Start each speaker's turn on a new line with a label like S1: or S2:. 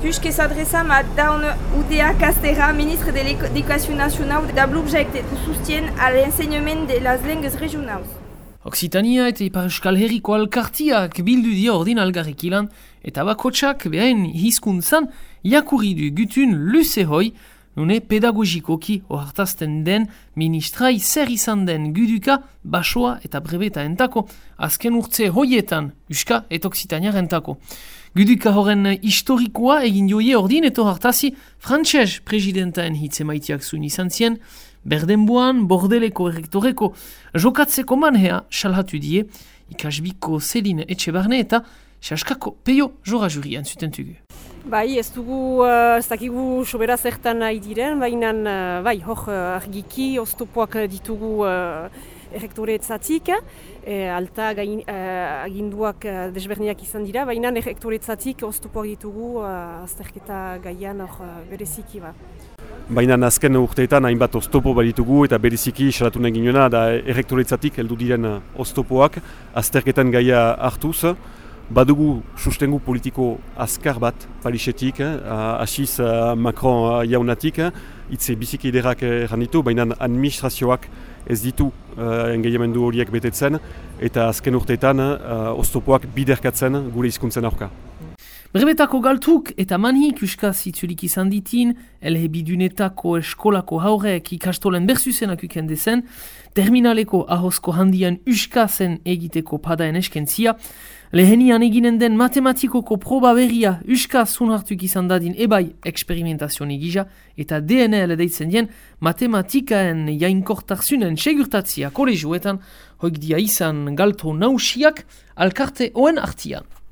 S1: puisque s'adressam à Dawn Udea Castera, ministre de l'Éducation nationale, amb l'objecte de soutien à l'enseignement de las langues régionales.
S2: Occitania eta Ipar Euskal Herriko alkartiak bildu dio ordin algarrikilan, eta bakotsak behen hizkuntzan jakurri du gutun luze hoi, nune pedagogikoki ohartazten den ministrai zer izan den guduka, basoa eta brebeta entako, azken urtze hoietan, Euska eta Occitania rentako. Guduka horren historikoa egin joie ordin eto hartazi frantses presidentaen hitze maitiak zuen izan zien, Berdenboan, Bordeleko errektoreko jokatzeko manhea salhatu die, ikasbiko Celine Etxebarne eta Saskako Peio jora jurian zutentugu.
S3: Bai, ez dakigu sobera zertan nahi diren, baina bai, hor argiki oztopoak ditugu errektoretzatik, alta aginduak desberniak izan dira, baina errektoretzatik oztopoak ditugu azterketa gaian hor bereziki ba.
S4: Baina azken urteetan hainbat oztopo baditugu eta bereziki salatu nahi ginena da errektoretzatik heldu diren oztopoak azterketan gaia hartuz. Badugu sustengu politiko azkar bat Parisetik, hasiz Macron jaunatik, hitze biziki ederrak erran ditu, baina administrazioak ez ditu engaiamendu horiek betetzen eta azken urteetan oztopoak biderkatzen gure hizkuntzen aurka.
S2: Brebetako galtuk eta manhik euskaz itzulik izan ditin, elhebidunetako eskolako haurek ikastolen berzuzenak ukendezen, terminaleko ahozko handian euskazen egiteko padaen eskentzia, lehenian eginen den matematikoko proba berria euskaz hunartuk izan dadin ebai eksperimentazio negija eta DNL deitzen dien matematikaen jainkortarzunen segurtatzia kolegioetan, hoik dia izan galto nausiak alkarte oen artian.